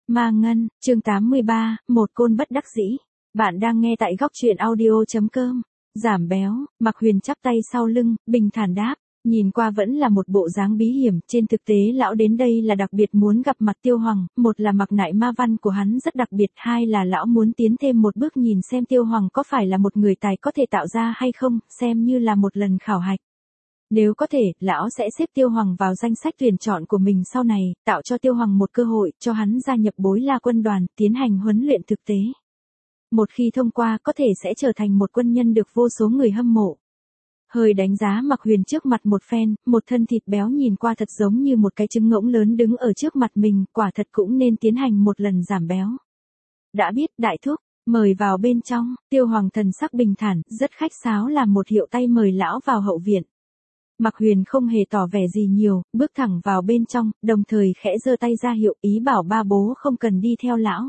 Ma Ngân, chương 83, một côn bất đắc dĩ. Bạn đang nghe tại góc truyện audio.com. Giảm béo, Mạc Huyền chắp tay sau lưng, bình thản đáp. Nhìn qua vẫn là một bộ dáng bí hiểm, trên thực tế lão đến đây là đặc biệt muốn gặp mặt Tiêu Hoàng, một là mặc nại ma văn của hắn rất đặc biệt, hai là lão muốn tiến thêm một bước nhìn xem Tiêu Hoàng có phải là một người tài có thể tạo ra hay không, xem như là một lần khảo hạch. Nếu có thể, lão sẽ xếp Tiêu Hoàng vào danh sách tuyển chọn của mình sau này, tạo cho Tiêu Hoàng một cơ hội, cho hắn gia nhập Bối La quân đoàn, tiến hành huấn luyện thực tế. Một khi thông qua có thể sẽ trở thành một quân nhân được vô số người hâm mộ. Hơi đánh giá Mạc Huyền trước mặt một phen, một thân thịt béo nhìn qua thật giống như một cái trứng ngỗng lớn đứng ở trước mặt mình, quả thật cũng nên tiến hành một lần giảm béo. Đã biết, đại thúc, mời vào bên trong. Tiêu Hoàng thần sắc bình thản, rất khách sáo làm một hiệu tay mời lão vào hậu viện. Mạc Huyền không hề tỏ vẻ gì nhiều, bước thẳng vào bên trong, đồng thời khẽ giơ tay ra hiệu ý bảo ba bố không cần đi theo lão.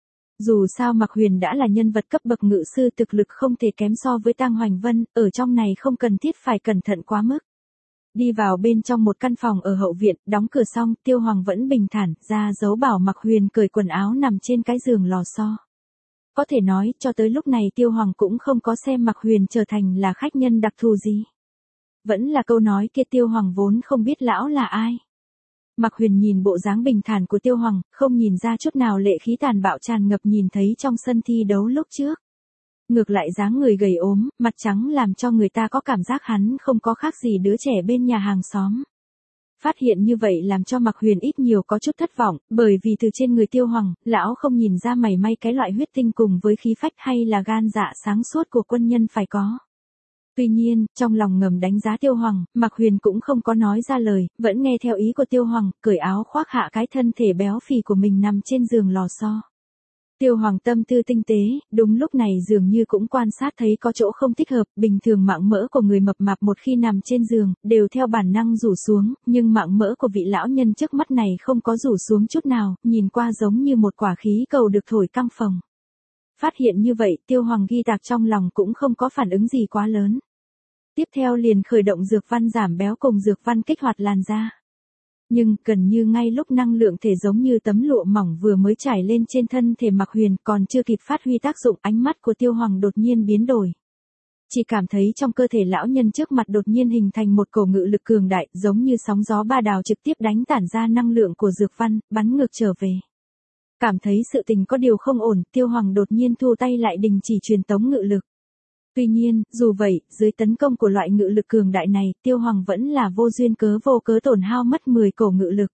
Dù sao Mạc Huyền đã là nhân vật cấp bậc ngự sư, thực lực không thể kém so với Tang Hoành Vân, ở trong này không cần thiết phải cẩn thận quá mức. Đi vào bên trong một căn phòng ở hậu viện, đóng cửa xong, Tiêu Hoàng vẫn bình thản, ra dấu bảo Mạc Huyền cởi quần áo nằm trên cái giường lò xo. Có thể nói, cho tới lúc này Tiêu Hoàng cũng không có xem Mạc Huyền trở thành là khách nhân đặc thù gì. Vẫn là câu nói kia, Tiêu Hoàng vốn không biết lão là ai. Mạc Huyền nhìn bộ dáng bình thản của Tiêu Hoàng, không nhìn ra chút nào lệ khí tàn bạo tràn ngập nhìn thấy trong sân thi đấu lúc trước. Ngược lại dáng người gầy ốm, mặt trắng làm cho người ta có cảm giác hắn không có khác gì đứa trẻ bên nhà hàng xóm. Phát hiện như vậy làm cho Mạc Huyền ít nhiều có chút thất vọng, bởi vì từ trên người Tiêu Hoàng, lão không nhìn ra mảy may cái loại huyết tinh cùng với khí phách hay là gan dạ sáng suốt của quân nhân phải có. Tuy nhiên, trong lòng ngầm đánh giá Tiêu Hoàng, Mạc Huyền cũng không có nói ra lời, vẫn nghe theo ý của Tiêu Hoàng, cởi áo khoác hạ cái thân thể béo phì của mình nằm trên giường lò xo. Tiêu Hoàng tâm tư tinh tế, đúng lúc này dường như cũng quan sát thấy có chỗ không thích hợp, bình thường mạng mỡ của người mập mạp một khi nằm trên giường, đều theo bản năng rủ xuống, nhưng mạng mỡ của vị lão nhân trước mắt này không có rủ xuống chút nào, nhìn qua giống như một quả khí cầu được thổi căng phồng. Phát hiện như vậy, Tiêu Hoàng ghi tạc trong lòng cũng không có phản ứng gì quá lớn. Tiếp theo liền khởi động dược văn giảm béo cùng dược văn kích hoạt làn da. Nhưng, gần như ngay lúc năng lượng thể giống như tấm lụa mỏng vừa mới trải lên trên thân thể Mạc Huyền còn chưa kịp phát huy tác dụng, ánh mắt của Tiêu Hoàng đột nhiên biến đổi. Chỉ cảm thấy trong cơ thể lão nhân trước mặt đột nhiên hình thành một cổ ngự lực cường đại, giống như sóng gió ba đào trực tiếp đánh tản ra năng lượng của dược văn, bắn ngược trở về. Cảm thấy sự tình có điều không ổn, Tiêu Hoàng đột nhiên thu tay lại đình chỉ truyền tống ngự lực. Tuy nhiên, dù vậy, dưới tấn công của loại ngự lực cường đại này, Tiêu Hoàng vẫn là vô duyên cớ vô cớ tổn hao mất 10 cổ ngự lực.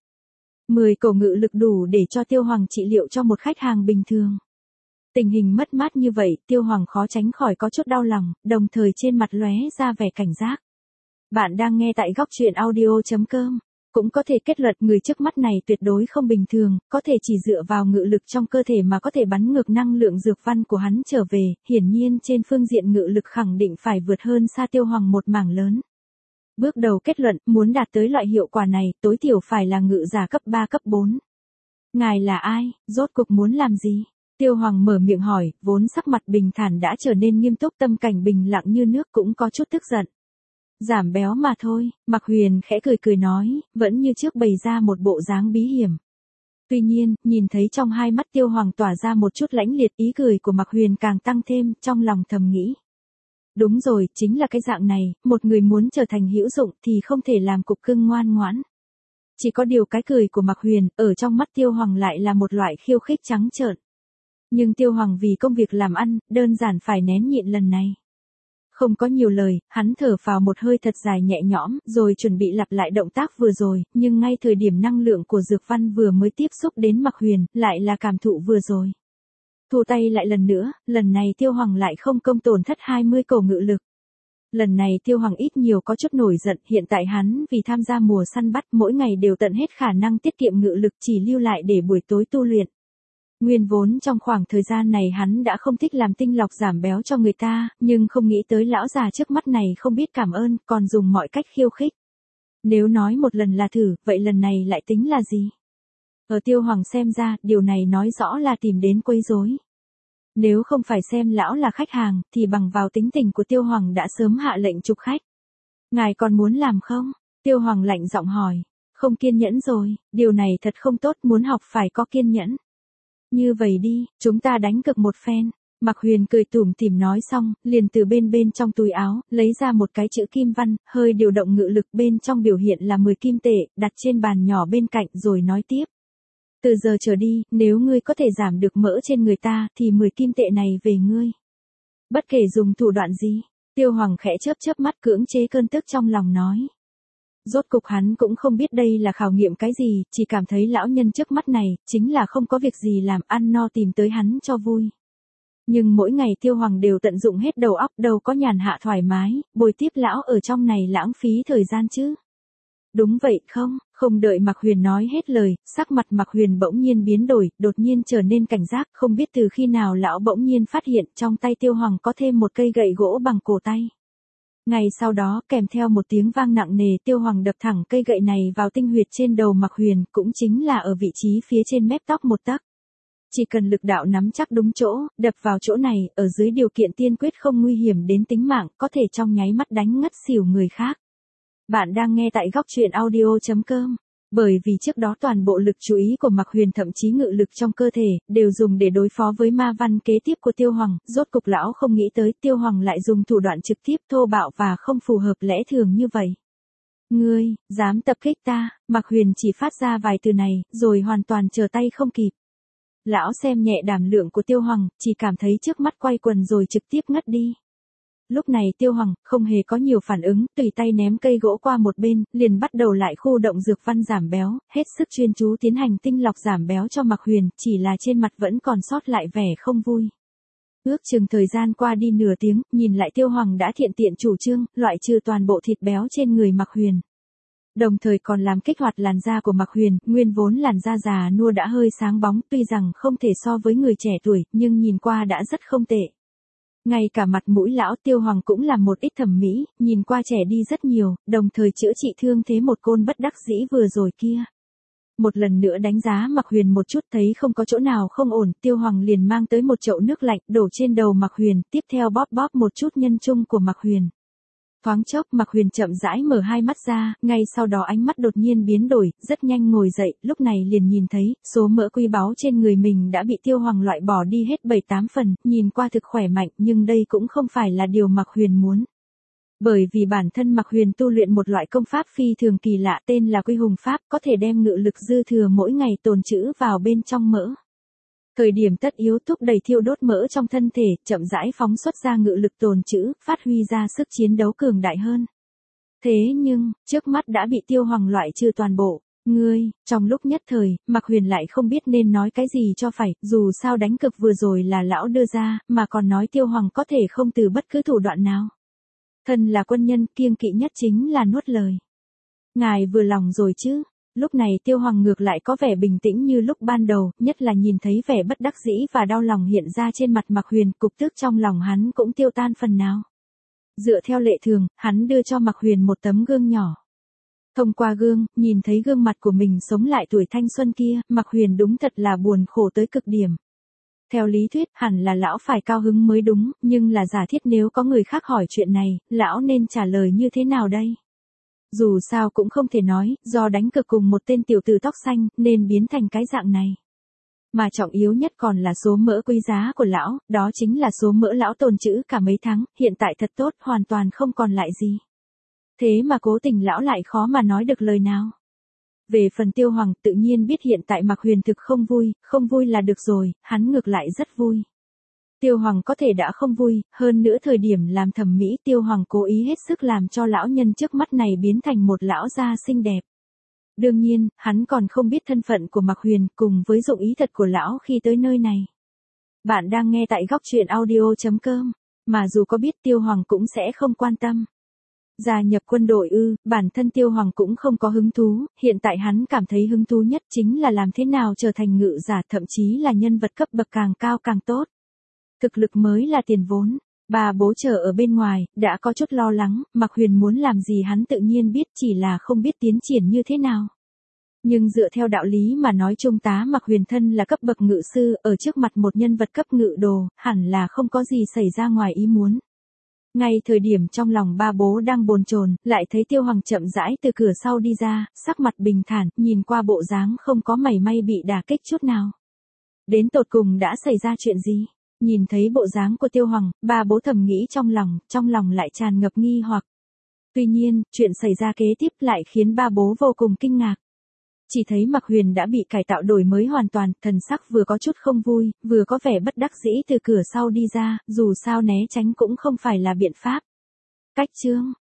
10 cổ ngự lực đủ để cho Tiêu Hoàng trị liệu cho một khách hàng bình thường. Tình hình mất mát như vậy, Tiêu Hoàng khó tránh khỏi có chút đau lòng, đồng thời trên mặt lóe ra vẻ cảnh giác. Bạn đang nghe tại góc truyện audio.com. Cũng có thể kết luận người trước mắt này tuyệt đối không bình thường, có thể chỉ dựa vào ngự lực trong cơ thể mà có thể bắn ngược năng lượng dược văn của hắn trở về, hiển nhiên trên phương diện ngự lực khẳng định phải vượt hơn xa Tiêu Hoàng một mảng lớn. Bước đầu kết luận, muốn đạt tới loại hiệu quả này, tối thiểu phải là ngự giả cấp 3 cấp 4. Ngài là ai, rốt cuộc muốn làm gì? Tiêu Hoàng mở miệng hỏi, vốn sắc mặt bình thản đã trở nên nghiêm túc, tâm cảnh bình lặng như nước, cũng có chút tức giận. Giảm béo mà thôi, Mạc Huyền khẽ cười nói, vẫn như trước bày ra một bộ dáng bí hiểm. Tuy nhiên, nhìn thấy trong hai mắt Tiêu Hoàng tỏa ra một chút lãnh liệt, ý cười của Mạc Huyền càng tăng thêm, trong lòng thầm nghĩ. Đúng rồi, chính là cái dạng này, một người muốn trở thành hữu dụng thì không thể làm cục cưng ngoan ngoãn. Chỉ có điều cái cười của Mạc Huyền, ở trong mắt Tiêu Hoàng lại là một loại khiêu khích trắng trợn. Nhưng Tiêu Hoàng vì công việc làm ăn, đơn giản phải nén nhịn lần này. Không có nhiều lời, hắn thở phào một hơi thật dài nhẹ nhõm, rồi chuẩn bị lặp lại động tác vừa rồi, nhưng ngay thời điểm năng lượng của dược văn vừa mới tiếp xúc đến Mạc Huyền, lại là cảm thụ vừa rồi. Thu tay lại lần nữa, lần này Tiêu Hoàng lại không công tổn thất 20 cổ ngự lực. Lần này Tiêu Hoàng ít nhiều có chút nổi giận, hiện tại hắn vì tham gia mùa săn bắt mỗi ngày đều tận hết khả năng tiết kiệm ngự lực chỉ lưu lại để buổi tối tu luyện. Nguyên vốn trong khoảng thời gian này hắn đã không thích làm tinh lọc giảm béo cho người ta, nhưng không nghĩ tới lão già trước mắt này không biết cảm ơn, còn dùng mọi cách khiêu khích. Nếu nói một lần là thử, vậy lần này lại tính là gì? Ở Tiêu Hoàng xem ra, điều này nói rõ là tìm đến quấy rối. Nếu không phải xem lão là khách hàng, thì bằng vào tính tình của Tiêu Hoàng đã sớm hạ lệnh trục khách. Ngài còn muốn làm không? Tiêu Hoàng lạnh giọng hỏi. Không kiên nhẫn rồi, điều này thật không tốt, muốn học phải có kiên nhẫn. Như vậy đi, chúng ta đánh cược một phen. Mạc Huyền cười tủm tỉm nói xong, liền từ bên trong túi áo, lấy ra một cái chữ kim văn, hơi điều động ngự lực bên trong biểu hiện là 10 kim tệ, đặt trên bàn nhỏ bên cạnh rồi nói tiếp. Từ giờ trở đi, nếu ngươi có thể giảm được mỡ trên người ta, thì 10 kim tệ này về ngươi. Bất kể dùng thủ đoạn gì, Tiêu Hoàng khẽ chớp mắt cưỡng chế cơn tức trong lòng nói. Rốt cục hắn cũng không biết đây là khảo nghiệm cái gì, chỉ cảm thấy lão nhân trước mắt này, chính là không có việc gì làm ăn no tìm tới hắn cho vui. Nhưng mỗi ngày Tiêu Hoàng đều tận dụng hết đầu óc, đâu có nhàn hạ thoải mái, bồi tiếp lão ở trong này lãng phí thời gian chứ. Đúng vậy không? Không đợi Mạc Huyền nói hết lời, sắc mặt Mạc Huyền bỗng nhiên biến đổi, đột nhiên trở nên cảnh giác, không biết từ khi nào lão bỗng nhiên phát hiện trong tay Tiêu Hoàng có thêm một cây gậy gỗ bằng cổ tay. Ngày sau đó, kèm theo một tiếng vang nặng nề, Tiêu Hoàng đập thẳng cây gậy này vào tinh huyệt trên đầu Mạc Huyền, cũng chính là ở vị trí phía trên mép tóc một tấc. Chỉ cần lực đạo nắm chắc đúng chỗ, đập vào chỗ này, ở dưới điều kiện tiên quyết không nguy hiểm đến tính mạng, có thể trong nháy mắt đánh ngất xỉu người khác. Bạn đang nghe tại góc truyện audio.com. Bởi vì trước đó toàn bộ lực chú ý của Mạc Huyền thậm chí ngự lực trong cơ thể, đều dùng để đối phó với ma văn kế tiếp của Tiêu Hoàng, rốt cục lão không nghĩ tới Tiêu Hoàng lại dùng thủ đoạn trực tiếp thô bạo và không phù hợp lẽ thường như vậy. Ngươi, dám tập kích ta, Mạc Huyền chỉ phát ra vài từ này, rồi hoàn toàn trở tay không kịp. Lão xem nhẹ đảm lượng của Tiêu Hoàng, chỉ cảm thấy trước mắt quay quần rồi trực tiếp ngất đi. Lúc này Tiêu Hoàng không hề có nhiều phản ứng, tùy tay ném cây gỗ qua một bên, liền bắt đầu lại khu động dược văn giảm béo, hết sức chuyên chú tiến hành tinh lọc giảm béo cho Mạc Huyền, chỉ là trên mặt vẫn còn sót lại vẻ không vui. Ước chừng thời gian qua đi nửa tiếng, nhìn lại Tiêu Hoàng đã thiện tiện chủ trương, loại trừ toàn bộ thịt béo trên người Mạc Huyền. Đồng thời còn làm kích hoạt làn da của Mạc Huyền, nguyên vốn làn da già nua đã hơi sáng bóng, tuy rằng không thể so với người trẻ tuổi, nhưng nhìn qua đã rất không tệ. Ngay cả mặt mũi lão Tiêu Hoàng cũng làm một ít thẩm mỹ, nhìn qua trẻ đi rất nhiều, đồng thời chữa trị thương thế một côn bất đắc dĩ vừa rồi kia. Một lần nữa đánh giá Mạc Huyền một chút, thấy không có chỗ nào không ổn, Tiêu Hoàng liền mang tới một chậu nước lạnh, đổ trên đầu Mạc Huyền, tiếp theo bóp một chút nhân trung của Mạc Huyền. Thoáng chốc Mạc Huyền chậm rãi mở hai mắt ra, ngay sau đó ánh mắt đột nhiên biến đổi, rất nhanh ngồi dậy, lúc này liền nhìn thấy, số mỡ quý báu trên người mình đã bị Tiêu Hoàng loại bỏ đi hết 7-8 phần, nhìn qua thực khỏe mạnh, nhưng đây cũng không phải là điều Mạc Huyền muốn. Bởi vì bản thân Mạc Huyền tu luyện một loại công pháp phi thường kỳ lạ tên là Quy Hùng Pháp, có thể đem ngự lực dư thừa mỗi ngày tồn trữ vào bên trong mỡ. Thời điểm tất yếu thúc đẩy thiêu đốt mỡ trong thân thể, chậm rãi phóng xuất ra ngự lực tồn trữ, phát huy ra sức chiến đấu cường đại hơn. Thế nhưng, trước mắt đã bị Tiêu Hoàng loại trừ toàn bộ. Ngươi, trong lúc nhất thời, Mạc Huyền lại không biết nên nói cái gì cho phải, dù sao đánh cực vừa rồi là lão đưa ra, mà còn nói Tiêu Hoàng có thể không từ bất cứ thủ đoạn nào. Thân là quân nhân, kiêng kỵ nhất chính là nuốt lời. Ngài vừa lòng rồi chứ? Lúc này Tiêu Hoàng ngược lại có vẻ bình tĩnh như lúc ban đầu, nhất là nhìn thấy vẻ bất đắc dĩ và đau lòng hiện ra trên mặt Mạc Huyền, cục tức trong lòng hắn cũng tiêu tan phần nào. Dựa theo lệ thường, hắn đưa cho Mạc Huyền một tấm gương nhỏ. Thông qua gương, nhìn thấy gương mặt của mình sống lại tuổi thanh xuân kia, Mạc Huyền đúng thật là buồn khổ tới cực điểm. Theo lý thuyết, hẳn là lão phải cao hứng mới đúng, nhưng là giả thiết nếu có người khác hỏi chuyện này, lão nên trả lời như thế nào đây? Dù sao cũng không thể nói, do đánh cược cùng một tên tiểu tử tóc xanh, nên biến thành cái dạng này. Mà trọng yếu nhất còn là số mỡ quý giá của lão, đó chính là số mỡ lão tồn trữ cả mấy tháng, hiện tại thật tốt, hoàn toàn không còn lại gì. Thế mà cố tình lão lại khó mà nói được lời nào. Về phần Tiêu Hoàng, tự nhiên biết hiện tại Mạc Huyền thực không vui là được rồi, hắn ngược lại rất vui. Tiêu Hoàng có thể đã không vui, hơn nữa thời điểm làm thẩm mỹ Tiêu Hoàng cố ý hết sức làm cho lão nhân trước mắt này biến thành một lão gia xinh đẹp. Đương nhiên, hắn còn không biết thân phận của Mạc Huyền cùng với dụng ý thật của lão khi tới nơi này. Bạn đang nghe tại góc truyện audio.com, mà dù có biết Tiêu Hoàng cũng sẽ không quan tâm. Gia nhập quân đội bản thân Tiêu Hoàng cũng không có hứng thú, hiện tại hắn cảm thấy hứng thú nhất chính là làm thế nào trở thành ngự giả, thậm chí là nhân vật cấp bậc càng cao càng tốt. Thực lực mới là tiền vốn. Bà bố chờ ở bên ngoài, đã có chút lo lắng, Mạc Huyền muốn làm gì hắn tự nhiên biết, chỉ là không biết tiến triển như thế nào. Nhưng dựa theo đạo lý mà nói trung tá Mạc Huyền thân là cấp bậc ngự sư, ở trước mặt một nhân vật cấp ngự đồ, hẳn là không có gì xảy ra ngoài ý muốn. Ngay thời điểm trong lòng ba bố đang bồn chồn, lại thấy Tiêu Hoàng chậm rãi từ cửa sau đi ra, sắc mặt bình thản, nhìn qua bộ dáng không có mảy may bị đả kích chút nào. Đến tột cùng đã xảy ra chuyện gì? Nhìn thấy bộ dáng của Tiêu Hoàng, ba bố thầm nghĩ trong lòng lại tràn ngập nghi hoặc. Tuy nhiên, chuyện xảy ra kế tiếp lại khiến ba bố vô cùng kinh ngạc. Chỉ thấy Mạc Huyền đã bị cải tạo đổi mới hoàn toàn, thần sắc vừa có chút không vui, vừa có vẻ bất đắc dĩ từ cửa sau đi ra, dù sao né tránh cũng không phải là biện pháp. Cách chương